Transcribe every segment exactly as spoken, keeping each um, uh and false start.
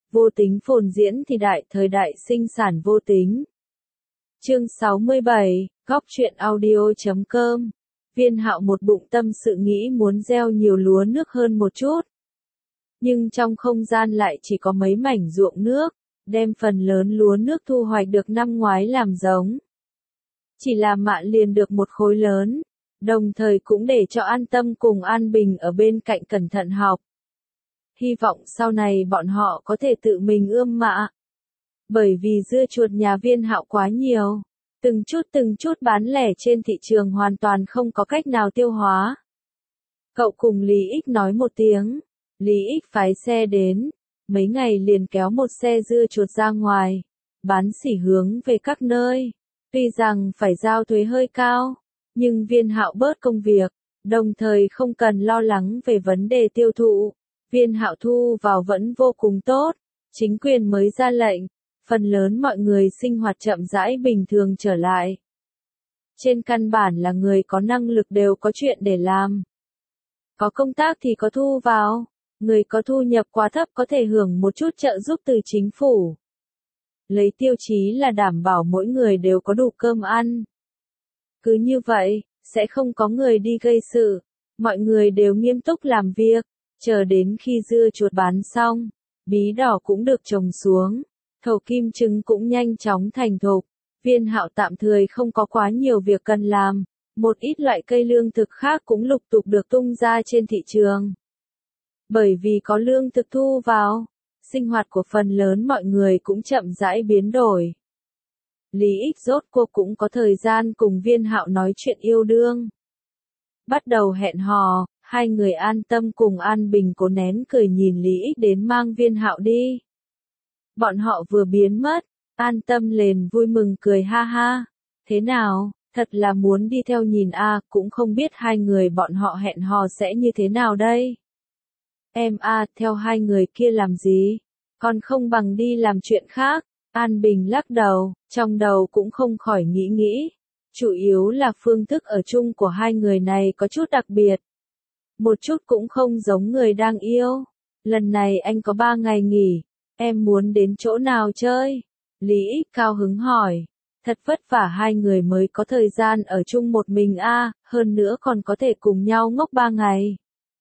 Vô tính phồn diễn thì đại thời đại sinh sản vô tính. Chương sáu mươi bảy, góc truyện audio chấm com. Viên Hạo một bụng tâm sự nghĩ muốn gieo nhiều lúa nước hơn một chút. Nhưng trong không gian lại chỉ có mấy mảnh ruộng nước, đem phần lớn lúa nước thu hoạch được năm ngoái làm giống. Chỉ là mạ liền được một khối lớn, đồng thời cũng để cho An Tâm cùng An Bình ở bên cạnh cẩn thận học. Hy vọng sau này bọn họ có thể tự mình ươm mạ. Bởi vì dưa chuột nhà Viên Hạo quá nhiều, từng chút từng chút bán lẻ trên thị trường hoàn toàn không có cách nào tiêu hóa. Cậu cùng Lý Ích nói một tiếng, Lý Ích phái xe đến, mấy ngày liền kéo một xe dưa chuột ra ngoài, bán sỉ hướng về các nơi. Tuy rằng phải giao thuế hơi cao, nhưng Viên Hạo bớt công việc, đồng thời không cần lo lắng về vấn đề tiêu thụ. Viên Hạo thu vào vẫn vô cùng tốt, chính quyền mới ra lệnh, phần lớn mọi người sinh hoạt chậm rãi bình thường trở lại. Trên căn bản là người có năng lực đều có chuyện để làm. Có công tác thì có thu vào, người có thu nhập quá thấp có thể hưởng một chút trợ giúp từ chính phủ. Lấy tiêu chí là đảm bảo mỗi người đều có đủ cơm ăn. Cứ như vậy, sẽ không có người đi gây sự, mọi người đều nghiêm túc làm việc, chờ đến khi dưa chuột bán xong, bí đỏ cũng được trồng xuống, thầu kim trứng cũng nhanh chóng thành thục. Viên Hạo tạm thời không có quá nhiều việc cần làm, một ít loại cây lương thực khác cũng lục tục được tung ra trên thị trường. Bởi vì có lương thực thu vào, sinh hoạt của phần lớn mọi người cũng chậm rãi biến đổi. Lý Ích rốt cuộc cũng có thời gian cùng Viên Hạo nói chuyện yêu đương. Bắt đầu hẹn hò, hai người An Tâm cùng An Bình cố nén cười nhìn Lý Ích đến mang Viên Hạo đi. Bọn họ vừa biến mất, An Tâm liền vui mừng cười ha ha. Thế nào, thật là muốn đi theo nhìn a, à, cũng không biết hai người bọn họ hẹn hò sẽ như thế nào đây. Em a, à, theo hai người kia làm gì? Còn không bằng đi làm chuyện khác. An Bình lắc đầu, trong đầu cũng không khỏi nghĩ nghĩ. Chủ yếu là phương thức ở chung của hai người này có chút đặc biệt. Một chút cũng không giống người đang yêu. Lần này anh có ba ngày nghỉ, em muốn đến chỗ nào chơi? Lý Ích cao hứng hỏi. Thật vất vả hai người mới có thời gian ở chung một mình a, à, hơn nữa còn có thể cùng nhau ngốc ba ngày.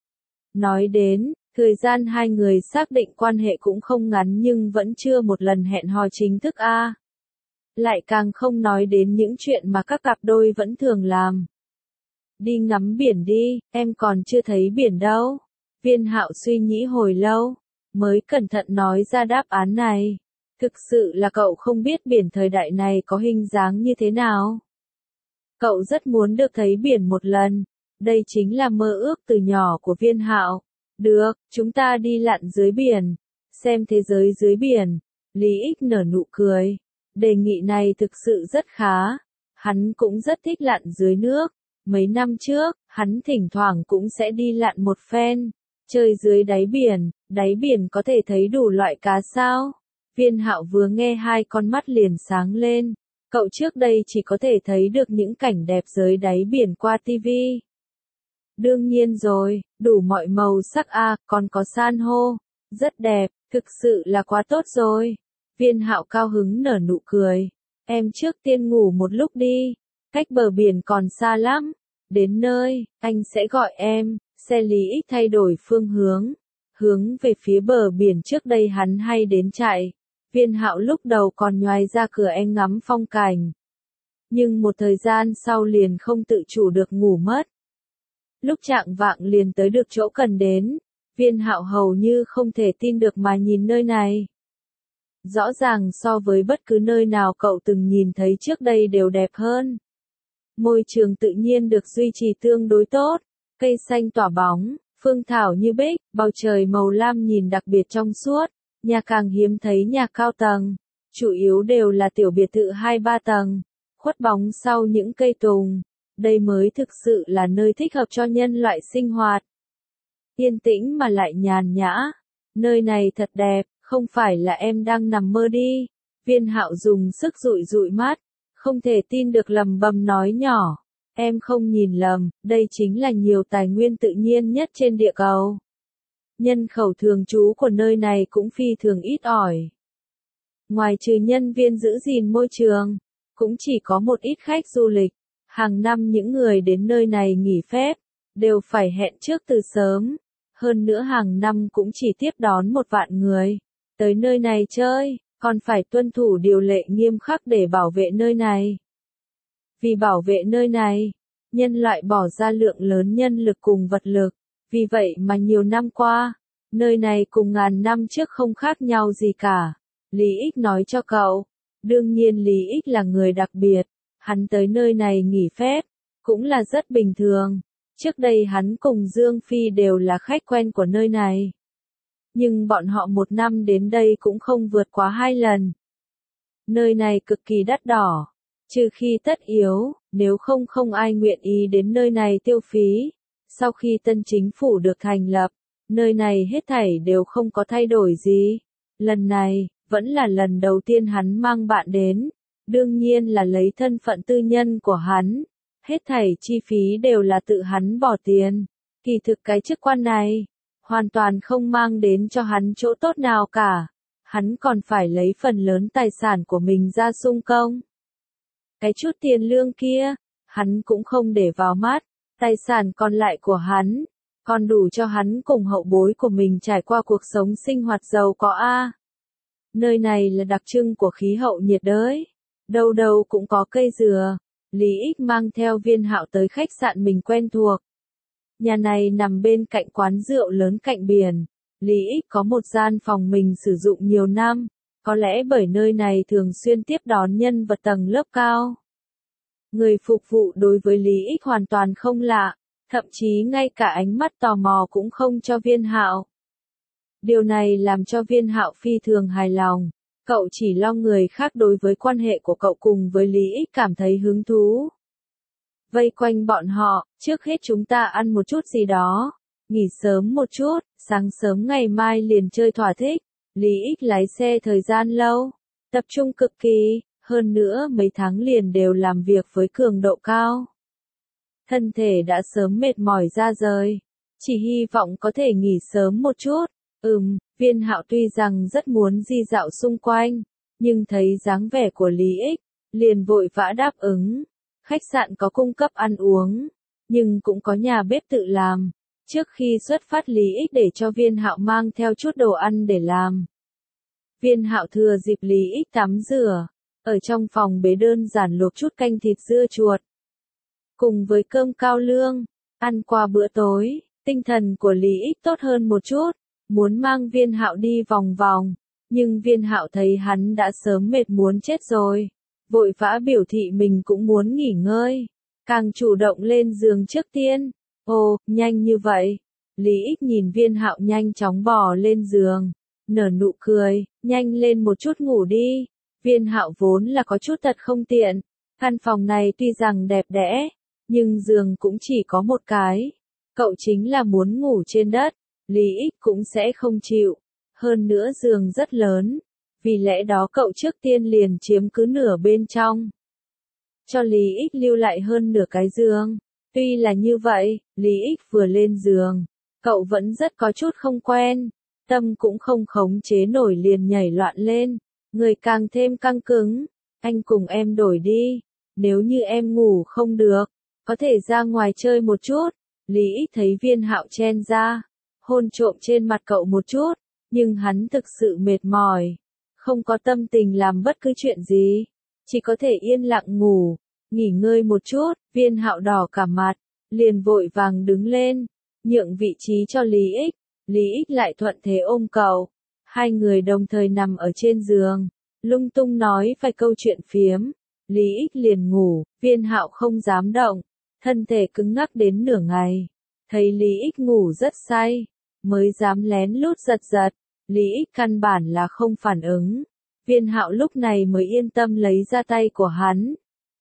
Nói đến, thời gian hai người xác định quan hệ cũng không ngắn nhưng vẫn chưa một lần hẹn hò chính thức a. À. Lại càng không nói đến những chuyện mà các cặp đôi vẫn thường làm. Đi ngắm biển đi, em còn chưa thấy biển đâu. Viên Hạo suy nghĩ hồi lâu, mới cẩn thận nói ra đáp án này. Thực sự là cậu không biết biển thời đại này có hình dáng như thế nào. Cậu rất muốn được thấy biển một lần, đây chính là mơ ước từ nhỏ của Viên Hạo. Được, chúng ta đi lặn dưới biển, xem thế giới dưới biển. Lý Ích nở nụ cười, đề nghị này thực sự rất khá. Hắn cũng rất thích lặn dưới nước. Mấy năm trước, hắn thỉnh thoảng cũng sẽ đi lặn một phen, chơi dưới đáy biển, đáy biển có thể thấy đủ loại cá sao. Viên Hạo vừa nghe hai con mắt liền sáng lên, cậu trước đây chỉ có thể thấy được những cảnh đẹp dưới đáy biển qua tivi. Đương nhiên rồi, đủ mọi màu sắc a, à, còn có san hô, rất đẹp, thực sự là quá tốt rồi. Viên Hạo cao hứng nở nụ cười, em trước tiên ngủ một lúc đi, cách bờ biển còn xa lắm, đến nơi, anh sẽ gọi em. Xe Lý Ích thay đổi phương hướng, hướng về phía bờ biển trước đây hắn hay đến chạy. Viên Hạo lúc đầu còn nhoài ra cửa anh ngắm phong cảnh. Nhưng một thời gian sau liền không tự chủ được ngủ mất. Lúc chạng vạng liền tới được chỗ cần đến, Viên Hạo hầu như không thể tin được mà nhìn nơi này. Rõ ràng so với bất cứ nơi nào cậu từng nhìn thấy trước đây đều đẹp hơn. Môi trường tự nhiên được duy trì tương đối tốt, cây xanh tỏa bóng, phương thảo như bích, bầu trời màu lam nhìn đặc biệt trong suốt, nhà càng hiếm thấy nhà cao tầng, chủ yếu đều là tiểu biệt thự hai ba tầng, khuất bóng sau những cây tùng, đây mới thực sự là nơi thích hợp cho nhân loại sinh hoạt. Yên tĩnh mà lại nhàn nhã, nơi này thật đẹp, không phải là em đang nằm mơ đi. Viên Hạo dùng sức dụi dụi mắt, không thể tin được lầm bầm nói nhỏ. Em không nhìn lầm, đây chính là nhiều tài nguyên tự nhiên nhất trên địa cầu. Nhân khẩu thường trú của nơi này cũng phi thường ít ỏi. Ngoài trừ nhân viên giữ gìn môi trường, cũng chỉ có một ít khách du lịch. Hàng năm những người đến nơi này nghỉ phép, đều phải hẹn trước từ sớm. Hơn nữa hàng năm cũng chỉ tiếp đón một vạn người. Tới nơi này chơi, còn phải tuân thủ điều lệ nghiêm khắc để bảo vệ nơi này. Vì bảo vệ nơi này, nhân loại bỏ ra lượng lớn nhân lực cùng vật lực. Vì vậy mà nhiều năm qua, nơi này cùng ngàn năm trước không khác nhau gì cả. Lý Ích nói cho cậu. Đương nhiên Lý Ích là người đặc biệt. Hắn tới nơi này nghỉ phép, cũng là rất bình thường. Trước đây hắn cùng Dương Phi đều là khách quen của nơi này. Nhưng bọn họ một năm đến đây cũng không vượt quá hai lần. Nơi này cực kỳ đắt đỏ. Trừ khi tất yếu, nếu không không ai nguyện ý đến nơi này tiêu phí. Sau khi tân chính phủ được thành lập, nơi này hết thảy đều không có thay đổi gì. Lần này, vẫn là lần đầu tiên hắn mang bạn đến. Đương nhiên là lấy thân phận tư nhân của hắn. Hết thảy chi phí đều là tự hắn bỏ tiền. Kỳ thực cái chức quan này, hoàn toàn không mang đến cho hắn chỗ tốt nào cả. Hắn còn phải lấy phần lớn tài sản của mình ra sung công. Cái chút tiền lương kia, hắn cũng không để vào mắt. Tài sản còn lại của hắn, còn đủ cho hắn cùng hậu bối của mình trải qua cuộc sống sinh hoạt giàu có a. Nơi này là đặc trưng của khí hậu nhiệt đới. Đâu đâu cũng có cây dừa. Lý Ích mang theo Viên Hạo tới khách sạn mình quen thuộc. Nhà này nằm bên cạnh quán rượu lớn cạnh biển. Lý Ích có một gian phòng mình sử dụng nhiều năm. Có lẽ bởi nơi này thường xuyên tiếp đón nhân vật tầng lớp cao. Người phục vụ đối với Lý Ích hoàn toàn không lạ. Thậm chí ngay cả ánh mắt tò mò cũng không cho Viên Hạo. Điều này làm cho Viên Hạo phi thường hài lòng. Cậu chỉ lo người khác đối với quan hệ của cậu cùng với Lý Ích cảm thấy hứng thú. Vây quanh bọn họ, trước hết chúng ta ăn một chút gì đó. Nghỉ sớm một chút, sáng sớm ngày mai liền chơi thỏa thích. Lý Ích lái xe thời gian lâu, tập trung cực kỳ, hơn nữa mấy tháng liền đều làm việc với cường độ cao. Thân thể đã sớm mệt mỏi ra rời, chỉ hy vọng có thể nghỉ sớm một chút. Ừm, Viên Hạo tuy rằng rất muốn di dạo xung quanh, nhưng thấy dáng vẻ của Lý Ích, liền vội vã đáp ứng. Khách sạn có cung cấp ăn uống, nhưng cũng có nhà bếp tự làm. Trước khi xuất phát Lý Ích để cho Viên Hạo mang theo chút đồ ăn để làm. Viên Hạo thừa dịp Lý Ích tắm rửa, ở trong phòng bếp đơn giản luộc chút canh thịt dưa chuột. Cùng với cơm cao lương, ăn qua bữa tối, tinh thần của Lý Ích tốt hơn một chút. Muốn mang Viên Hạo đi vòng vòng, nhưng Viên Hạo thấy hắn đã sớm mệt muốn chết rồi, vội vã biểu thị mình cũng muốn nghỉ ngơi, càng chủ động lên giường trước tiên. Ồ, nhanh như vậy. Lý Ích nhìn Viên Hạo nhanh chóng bò lên giường, nở nụ cười, nhanh lên một chút ngủ đi. Viên Hạo vốn là có chút tật không tiện, căn phòng này tuy rằng đẹp đẽ, nhưng giường cũng chỉ có một cái. Cậu chính là muốn ngủ trên đất. Lý Ích cũng sẽ không chịu. Hơn nữa giường rất lớn. Vì lẽ đó cậu trước tiên liền chiếm cứ nửa bên trong. Cho Lý Ích lưu lại hơn nửa cái giường. Tuy là như vậy, Lý Ích vừa lên giường. Cậu vẫn rất có chút không quen. Tâm cũng không khống chế nổi liền nhảy loạn lên. Người càng thêm căng cứng. Anh cùng em đổi đi. Nếu như em ngủ không được, có thể ra ngoài chơi một chút. Lý Ích thấy Viên Hạo chen ra, hôn trộm trên mặt cậu một chút, nhưng hắn thực sự mệt mỏi, không có tâm tình làm bất cứ chuyện gì, chỉ có thể yên lặng ngủ, nghỉ ngơi một chút. Viên Hạo đỏ cả mặt, liền vội vàng đứng lên, nhượng vị trí cho Lý Ích. Lý Ích lại thuận thế ôm cậu, hai người đồng thời nằm ở trên giường, lung tung nói vài câu chuyện phiếm. Lý Ích liền ngủ, Viên Hạo không dám động, thân thể cứng ngắc đến nửa ngày, thấy Lý Ích ngủ rất say, mới dám lén lút giật giật. Lý Ích căn bản là không phản ứng. Viên Hạo lúc này mới yên tâm lấy ra tay của hắn.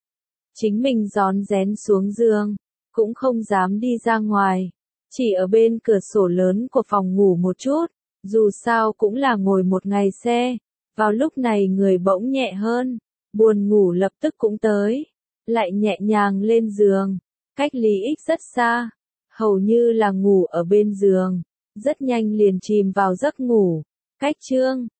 Chính mình rón rén xuống giường, cũng không dám đi ra ngoài, chỉ ở bên cửa sổ lớn của phòng ngủ một chút, dù sao cũng là ngồi một ngày xe. Vào lúc này người bỗng nhẹ hơn, buồn ngủ lập tức cũng tới, lại nhẹ nhàng lên giường, cách Lý Ích rất xa, hầu như là ngủ ở bên giường. rất nhanh liền chìm vào giấc ngủ. Cách chương